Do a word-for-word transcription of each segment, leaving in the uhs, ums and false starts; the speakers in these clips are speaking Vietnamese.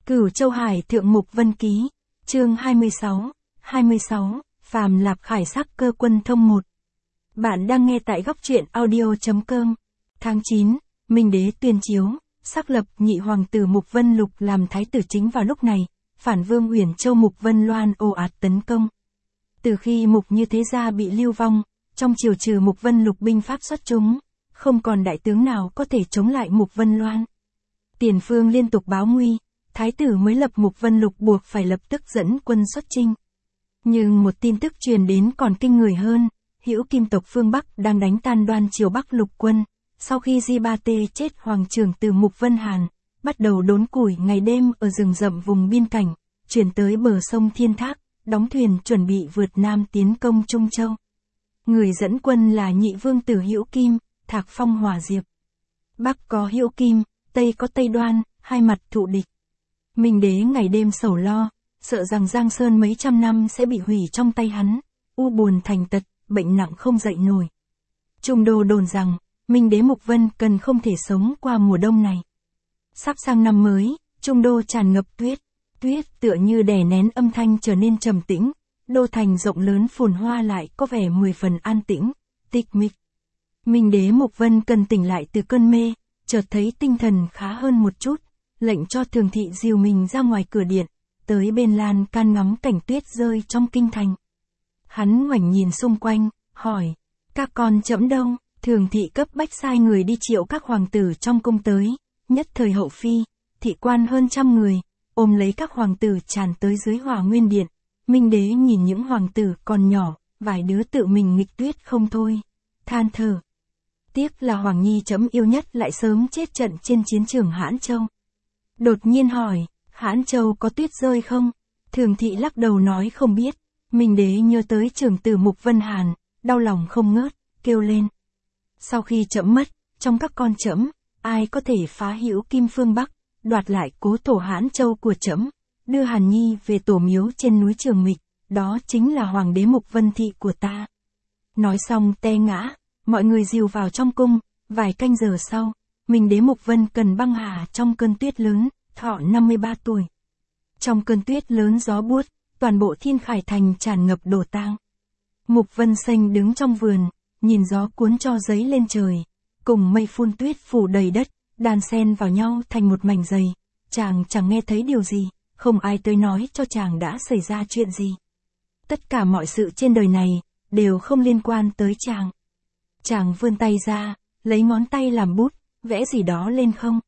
Cửu Châu Hải Thượng Mục Vân Ký, chương hai mươi sáu, hai mươi sáu, Phàm Lạp Khải Sắc Cơ Quân Thông một. Bạn đang nghe tại góc truyện audio.com. Tháng chín, Minh Đế tuyên chiếu, xác lập nhị hoàng tử Mục Vân Lục làm thái tử chính vào lúc này, phản vương Uyển Châu Mục Vân Loan ồ ạt tấn công. Từ khi Mục Như Thế Gia bị lưu vong, trong triều trừ Mục Vân Lục binh pháp xuất chúng, không còn đại tướng nào có thể chống lại Mục Vân Loan. Tiền phương liên tục báo nguy, thái tử mới lập Mục Vân Lục buộc phải lập tức dẫn quân xuất chinh. Nhưng một tin tức truyền đến còn kinh người hơn, Hữu Kim tộc phương Bắc đang đánh tan Đoan triều Bắc lục quân, sau khi Di Ba Tê chết hoàng trưởng từ Mục Vân Hàn, bắt đầu đốn củi ngày đêm ở rừng rậm vùng biên cảnh, chuyển tới bờ sông Thiên Thác, đóng thuyền chuẩn bị vượt nam tiến công Trung Châu. Người dẫn quân là nhị vương tử Hữu Kim, Thạc Phong Hỏa Diệp. Bắc có Hữu Kim, Tây có Tây Đoan, hai mặt thụ địch. Minh Đế ngày đêm sầu lo, sợ rằng Giang Sơn mấy trăm năm sẽ bị hủy trong tay hắn, u buồn thành tật, bệnh nặng không dậy nổi. Trung đô đồn rằng, Minh Đế Mục Vân cần không thể sống qua mùa đông này. Sắp sang năm mới, Trung đô tràn ngập tuyết, tuyết tựa như đè nén âm thanh trở nên trầm tĩnh, đô thành rộng lớn phồn hoa lại có vẻ mười phần an tĩnh, tịch mịch. Minh Đế Mục Vân cần tỉnh lại từ cơn mê, chợt thấy tinh thần khá hơn một chút, lệnh cho Thường thị dìu mình ra ngoài cửa điện, tới bên lan can ngắm cảnh tuyết rơi trong kinh thành. Hắn ngoảnh nhìn xung quanh, hỏi, các con trẫm đâu? Thường thị cấp bách sai người đi triệu các hoàng tử trong cung tới, nhất thời hậu phi, thị quan hơn trăm người, ôm lấy các hoàng tử tràn tới dưới Hỏa Nguyên điện. Minh Đế nhìn những hoàng tử còn nhỏ, vài đứa tự mình nghịch tuyết không thôi, than thở. Tiếc là Hoàng Nhi trẫm yêu nhất lại sớm chết trận trên chiến trường Hãn Châu. Đột nhiên hỏi, Hãn Châu có tuyết rơi không? Thường thị lắc đầu nói không biết. Minh Đế nhớ tới trưởng tử Mục Vân Hàn, đau lòng không ngớt, kêu lên. Sau khi trẫm mất, trong các con trẫm, ai có thể phá Hữu Kim phương Bắc, đoạt lại cố thổ Hãn Châu của trẫm, đưa Hàn Nhi về tổ miếu trên núi Trường Mịch, đó chính là Hoàng đế Mục Vân thị của ta. Nói xong té ngã, mọi người dìu vào trong cung, vài canh giờ sau, Minh Đế Mục Vân cần băng hà trong cơn tuyết lớn, thọ năm mươi ba tuổi. Trong cơn tuyết lớn gió buốt, toàn bộ Thiên Khải thành tràn ngập đổ tang. Mục Vân Xanh đứng trong vườn, nhìn gió cuốn cho giấy lên trời, cùng mây phun tuyết phủ đầy đất, đan xen vào nhau thành một mảnh dày. Chàng chẳng nghe thấy điều gì, không ai tới nói cho chàng đã xảy ra chuyện gì. Tất cả mọi sự trên đời này, đều không liên quan tới chàng. Chàng vươn tay ra, lấy ngón tay làm bút, vẽ gì đó lên không.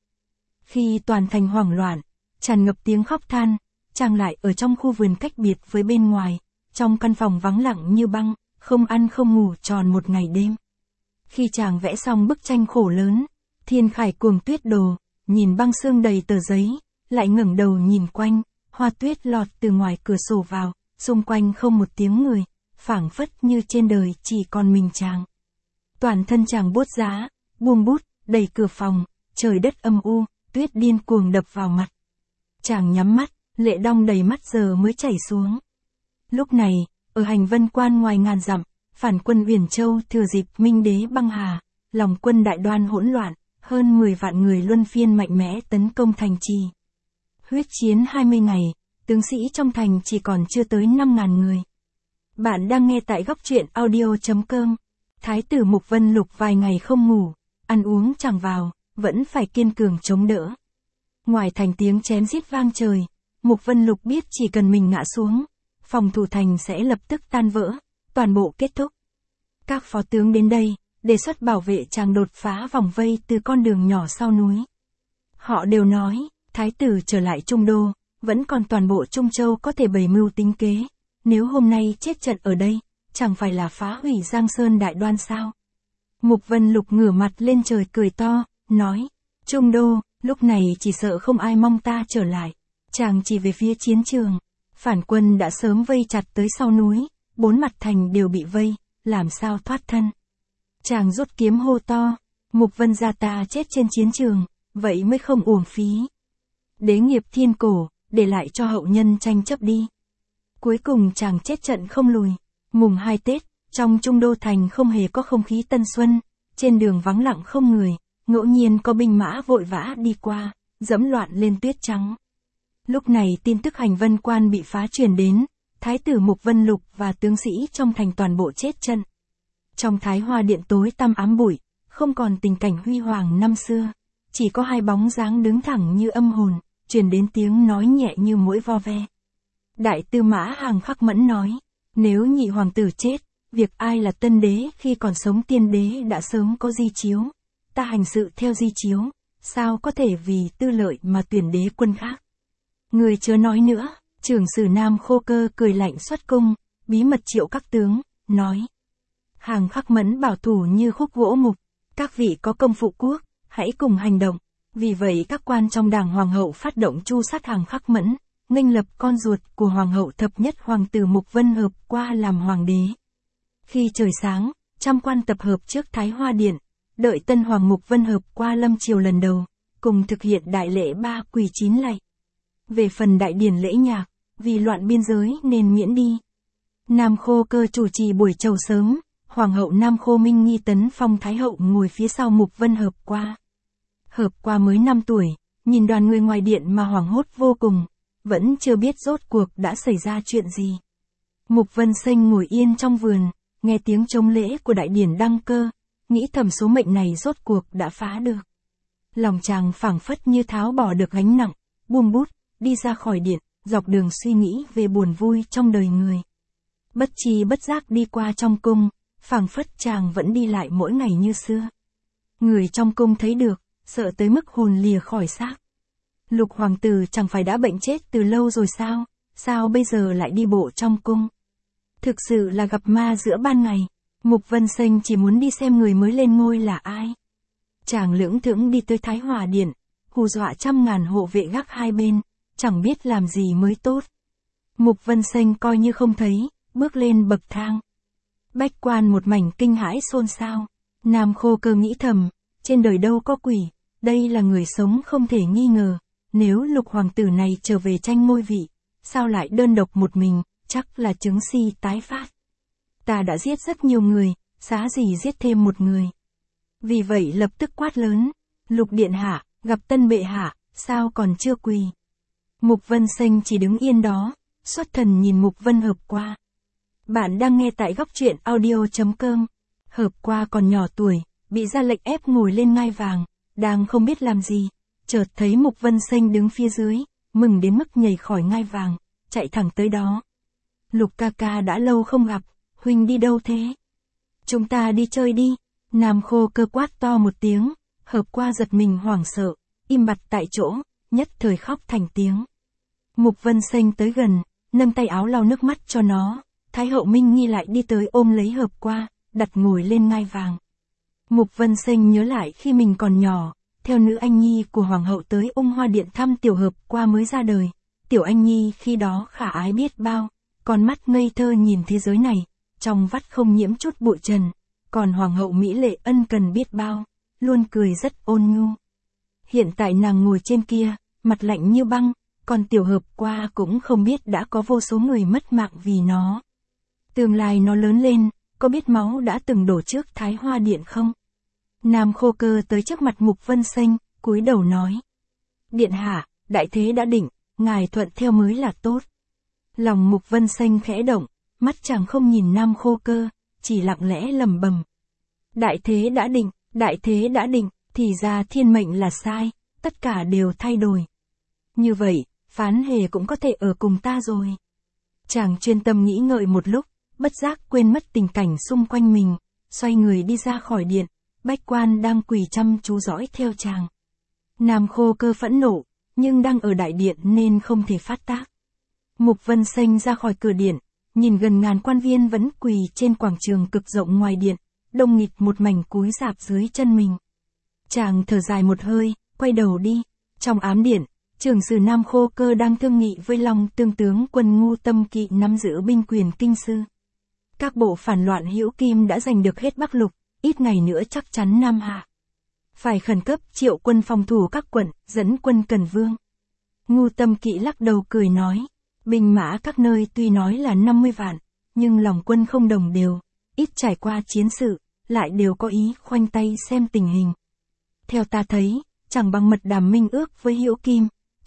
Khi toàn thành hoảng loạn, tràn ngập tiếng khóc than, chàng lại ở trong khu vườn cách biệt với bên ngoài, trong căn phòng vắng lặng như băng, không ăn không ngủ tròn một ngày đêm. Khi chàng vẽ xong bức tranh khổ lớn, Thiên Khải cuồng tuyết đồ, nhìn băng sương đầy tờ giấy, lại ngẩng đầu nhìn quanh, hoa tuyết lọt từ ngoài cửa sổ vào, xung quanh không một tiếng người, phảng phất như trên đời chỉ còn mình chàng. Toàn thân chàng buốt giá, buông bút, đẩy cửa phòng, trời đất âm u, tuyết điên cuồng đập vào mặt. Chàng nhắm mắt, lệ đong đầy mắt giờ mới chảy xuống. Lúc này, ở hành vân quan ngoài ngàn dặm, phản quân Uyển Châu thừa dịp Minh Đế băng hà, lòng quân đại Đoan hỗn loạn, hơn mười vạn người luân phiên mạnh mẽ tấn công thành trì. Huyết chiến hai mươi ngày, tướng sĩ trong thành chỉ còn chưa tới năm ngàn người. Bạn đang nghe tại góc truyện audio.com. Thái tử Mục Vân Lục vài ngày không ngủ, ăn uống chẳng vào, vẫn phải kiên cường chống đỡ. Ngoài thành tiếng chém giết vang trời, Mục Vân Lục biết chỉ cần mình ngã xuống, phòng thủ thành sẽ lập tức tan vỡ, toàn bộ kết thúc. Các phó tướng đến đây, đề xuất bảo vệ chàng đột phá vòng vây từ con đường nhỏ sau núi. Họ đều nói, thái tử trở lại Trung đô, vẫn còn toàn bộ Trung Châu có thể bày mưu tính kế. Nếu hôm nay chết trận ở đây, chẳng phải là phá hủy Giang Sơn Đại Đoan sao? Mục Vân Lục ngửa mặt lên trời cười to, nói, Trung đô, lúc này chỉ sợ không ai mong ta trở lại. Chàng chỉ về phía chiến trường, phản quân đã sớm vây chặt tới sau núi, bốn mặt thành đều bị vây, làm sao thoát thân. Chàng rút kiếm hô to, Mục Vân gia ta chết trên chiến trường, vậy mới không uổng phí. Đế nghiệp thiên cổ, để lại cho hậu nhân tranh chấp đi. Cuối cùng chàng chết trận không lùi. Mùng hai Tết, trong Trung đô thành không hề có không khí tân xuân, trên đường vắng lặng không người, ngẫu nhiên có binh mã vội vã đi qua, dẫm loạn lên tuyết trắng. Lúc này tin tức hành vân quan bị phá truyền đến, thái tử Mục Vân Lục và tướng sĩ trong thành toàn bộ chết trận. Trong Thái Hoa Điện tối tăm ám bụi, không còn tình cảnh huy hoàng năm xưa, chỉ có hai bóng dáng đứng thẳng như âm hồn, truyền đến tiếng nói nhẹ như mũi vo ve. Đại tư mã Hằng Khắc Mẫn nói, nếu nhị hoàng tử chết, việc ai là tân đế khi còn sống tiên đế đã sớm có di chiếu, ta hành sự theo di chiếu, sao có thể vì tư lợi mà tuyển đế quân khác. Người chớ nói nữa, trưởng sử Nam Khô Cơ cười lạnh xuất cung, bí mật triệu các tướng, nói. Hằng Khắc Mẫn bảo thủ như khúc gỗ mục, các vị có công phụ quốc, hãy cùng hành động. Vì vậy các quan trong đảng hoàng hậu phát động tru sát Hằng Khắc Mẫn, nghênh lập con ruột của hoàng hậu thập nhất hoàng tử Mục Vân Hợp qua làm hoàng đế. Khi trời sáng, trăm quan tập hợp trước Thái Hoa Điện, đợi tân hoàng Mục Vân Hợp qua lâm triều lần đầu, cùng thực hiện đại lễ ba quỳ chín lạy. Về phần đại điển lễ nhạc, vì loạn biên giới nên miễn đi. Nam Khô Cơ chủ trì buổi chầu sớm, hoàng hậu Nam Khô Minh Nghi tấn phong thái hậu ngồi phía sau Mục Vân Hợp qua. Hợp qua mới năm tuổi, nhìn đoàn người ngoài điện mà hoảng hốt vô cùng, vẫn chưa biết rốt cuộc đã xảy ra chuyện gì. Mục Vân Xanh ngồi yên trong vườn, nghe tiếng trống lễ của đại điển đăng cơ, nghĩ thầm số mệnh này rốt cuộc đã phá được. Lòng chàng phảng phất như tháo bỏ được gánh nặng, buông bút, đi ra khỏi điện, dọc đường suy nghĩ về buồn vui trong đời người. Bất tri bất giác đi qua trong cung, phảng phất chàng vẫn đi lại mỗi ngày như xưa. Người trong cung thấy được, sợ tới mức hồn lìa khỏi xác. Lục hoàng tử chẳng phải đã bệnh chết từ lâu rồi sao, sao bây giờ lại đi bộ trong cung? Thực sự là gặp ma giữa ban ngày. Mục Vân Xanh chỉ muốn đi xem người mới lên ngôi là ai. Chàng lưỡng thững đi tới Thái Hòa Điện, hù dọa trăm ngàn hộ vệ gác hai bên, chẳng biết làm gì mới tốt. Mục Vân Xanh coi như không thấy, bước lên bậc thang. Bách quan một mảnh kinh hãi xôn xao. Nam Khô Cơ nghĩ thầm, trên đời đâu có quỷ, đây là người sống không thể nghi ngờ. Nếu lục hoàng tử này trở về tranh ngôi vị, sao lại đơn độc một mình, chắc là chứng si tái phát. Ta đã giết rất nhiều người, xá gì giết thêm một người. Vì vậy lập tức quát lớn, Lục điện hạ, gặp tân bệ hạ, sao còn chưa quỳ. Mục Vân Xanh chỉ đứng yên đó, xuất thần nhìn Mục Vân Hợp qua. Bạn đang nghe tại góc truyện audio chấm com. Hợp qua còn nhỏ tuổi, bị ra lệnh ép ngồi lên ngai vàng, đang không biết làm gì, chợt thấy Mục Vân Xanh đứng phía dưới, mừng đến mức nhảy khỏi ngai vàng, chạy thẳng tới đó. Lục ca ca đã lâu không gặp, huynh đi đâu thế? Chúng ta đi chơi đi. Nam Khô Cơ quát to một tiếng, Hợp qua giật mình hoảng sợ, im bặt tại chỗ, nhất thời khóc thành tiếng. Mục Vân Xanh tới gần, nâng tay áo lau nước mắt cho nó, Thái hậu Minh Nghi lại đi tới ôm lấy Hợp qua, đặt ngồi lên ngai vàng. Mục Vân Xanh nhớ lại khi mình còn nhỏ, theo nữ anh nhi của hoàng hậu tới Ung Hoa Điện thăm tiểu Hợp qua mới ra đời. Tiểu anh nhi khi đó khả ái biết bao, con mắt ngây thơ nhìn thế giới này, trong vắt không nhiễm chút bụi trần. Còn hoàng hậu mỹ lệ ân cần biết bao, luôn cười rất ôn nhu. Hiện tại nàng ngồi trên kia, mặt lạnh như băng, còn tiểu Hợp qua cũng không biết đã có vô số người mất mạng vì nó. Tương lai nó lớn lên, có biết máu đã từng đổ trước Thái Hoa Điện không? Nam Khô Cơ tới trước mặt Mục Vân Xanh, cúi đầu nói. Điện hạ, đại thế đã định, ngài thuận theo mới là tốt. Lòng Mục Vân Xanh khẽ động, mắt chàng không nhìn Nam Khô Cơ, chỉ lặng lẽ lẩm bẩm. Đại thế đã định, đại thế đã định, thì ra thiên mệnh là sai, tất cả đều thay đổi. Như vậy, Phán Hề cũng có thể ở cùng ta rồi. Chàng chuyên tâm nghĩ ngợi một lúc, bất giác quên mất tình cảnh xung quanh mình, xoay người đi ra khỏi điện, bách quan đang quỳ chăm chú dõi theo chàng. Nam Khô Cơ phẫn nộ, nhưng đang ở đại điện nên không thể phát tác. Mục Vân Xanh ra khỏi cửa điện, nhìn gần ngàn quan viên vẫn quỳ trên quảng trường cực rộng ngoài điện, đông nghịt một mảnh cúi rạp dưới chân mình. Chàng thở dài một hơi, quay đầu đi. Trong ám điện, trưởng sử Nam Khô Cơ đang thương nghị với Long Tương tướng quân Ngu Tâm Kỵ nắm giữ binh quyền kinh sư. Các bộ phản loạn hữu kim đã giành được hết Bắc Lục, ít ngày nữa chắc chắn Nam Hạ. Phải khẩn cấp triệu quân phòng thủ các quận, dẫn quân Cần Vương. Ngu Tâm Kỵ lắc đầu cười nói, binh mã các nơi tuy nói là năm mươi vạn, nhưng lòng quân không đồng đều, ít trải qua chiến sự, lại đều có ý khoanh tay xem tình hình. Theo ta thấy, chẳng bằng mật đàm minh ước với Hữu Kim,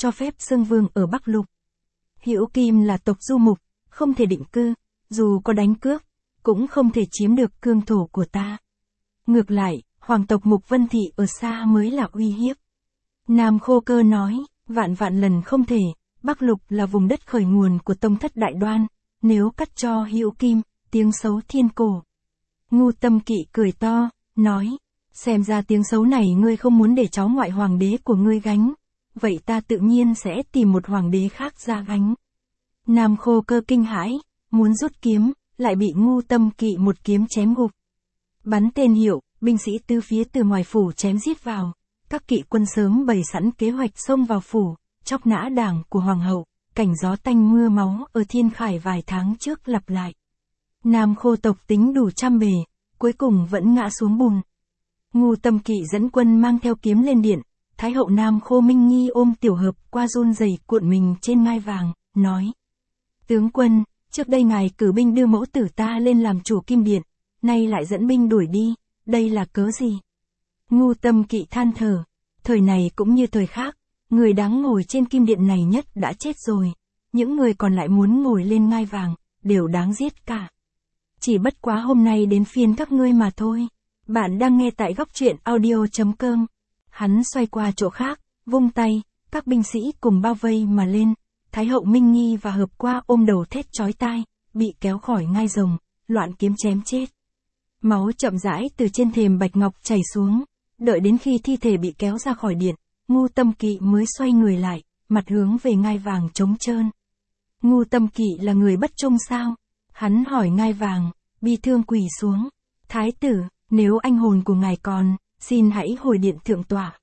cho phép xưng vương ở Bắc Lục. Hữu Kim là tộc du mục, không thể định cư, dù có đánh cướp, cũng không thể chiếm được cương thổ của ta. Ngược lại, hoàng tộc Mục Vân Thị ở xa mới là uy hiếp. Nam Khô Cơ nói, vạn vạn lần không thể, Bắc Lục là vùng đất khởi nguồn của tông thất Đại Đoan, nếu cắt cho Hữu Kim, tiếng xấu thiên cổ. Ngu Tâm Kỵ cười to, nói, xem ra tiếng xấu này ngươi không muốn để cháu ngoại hoàng đế của ngươi gánh, vậy ta tự nhiên sẽ tìm một hoàng đế khác ra gánh. Nam Khô Cơ kinh hãi, muốn rút kiếm, lại bị Ngu Tâm Kỵ một kiếm chém gục. Bắn tên hiệu, binh sĩ tứ phía từ ngoài phủ chém giết vào, các kỵ quân sớm bày sẵn kế hoạch xông vào phủ, chóc nã đảng của hoàng hậu, cảnh gió tanh mưa máu ở Thiên Khải vài tháng trước lặp lại. Nam Khô tộc tính đủ trăm bề, cuối cùng vẫn ngã xuống bùn. Ngu Tâm Kỵ dẫn quân mang theo kiếm lên điện, Thái hậu Nam Khô Minh Nghi ôm Tiểu Hợp qua run rẩy cuộn mình trên ngai vàng, nói: Tướng quân, trước đây ngài cử binh đưa mẫu tử ta lên làm chủ kim điện, nay lại dẫn binh đuổi đi, đây là cớ gì? Ngu Tâm Kỵ than thở, thời này cũng như thời khác, người đáng ngồi trên kim điện này nhất đã chết rồi, những người còn lại muốn ngồi lên ngai vàng, đều đáng giết cả. Chỉ bất quá hôm nay đến phiên các ngươi mà thôi. Bạn đang nghe tại góc truyện audio chấm com. Hắn xoay qua chỗ khác, vung tay, các binh sĩ cùng bao vây mà lên. Thái hậu Minh Nghi và Hợp qua ôm đầu thét chói tai, bị kéo khỏi ngai rồng, loạn kiếm chém chết. Máu chậm rãi từ trên thềm bạch ngọc chảy xuống, đợi đến khi thi thể bị kéo ra khỏi điện, Ngu Tâm Kỵ mới xoay người lại, mặt hướng về ngai vàng trống trơn. Ngu Tâm Kỵ là người bất trung sao? Hắn hỏi ngai vàng, bi thương quỳ xuống. Thái tử, nếu anh hồn của ngài còn, xin hãy hồi điện thượng tọa.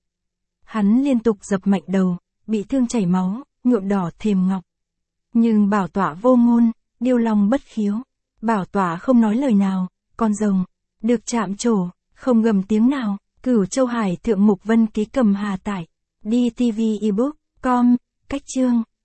Hắn liên tục dập mạnh đầu, bị thương chảy máu, nhuộm đỏ thềm ngọc. Nhưng bảo tọa vô ngôn, điêu long bất khiếu. Bảo tọa không nói lời nào, con rồng, được chạm trổ, không gầm tiếng nào. Cửu Châu Hải Thượng Mục Vân Ký cầm hà tải. đi ti vi ebook chấm com, cách chương.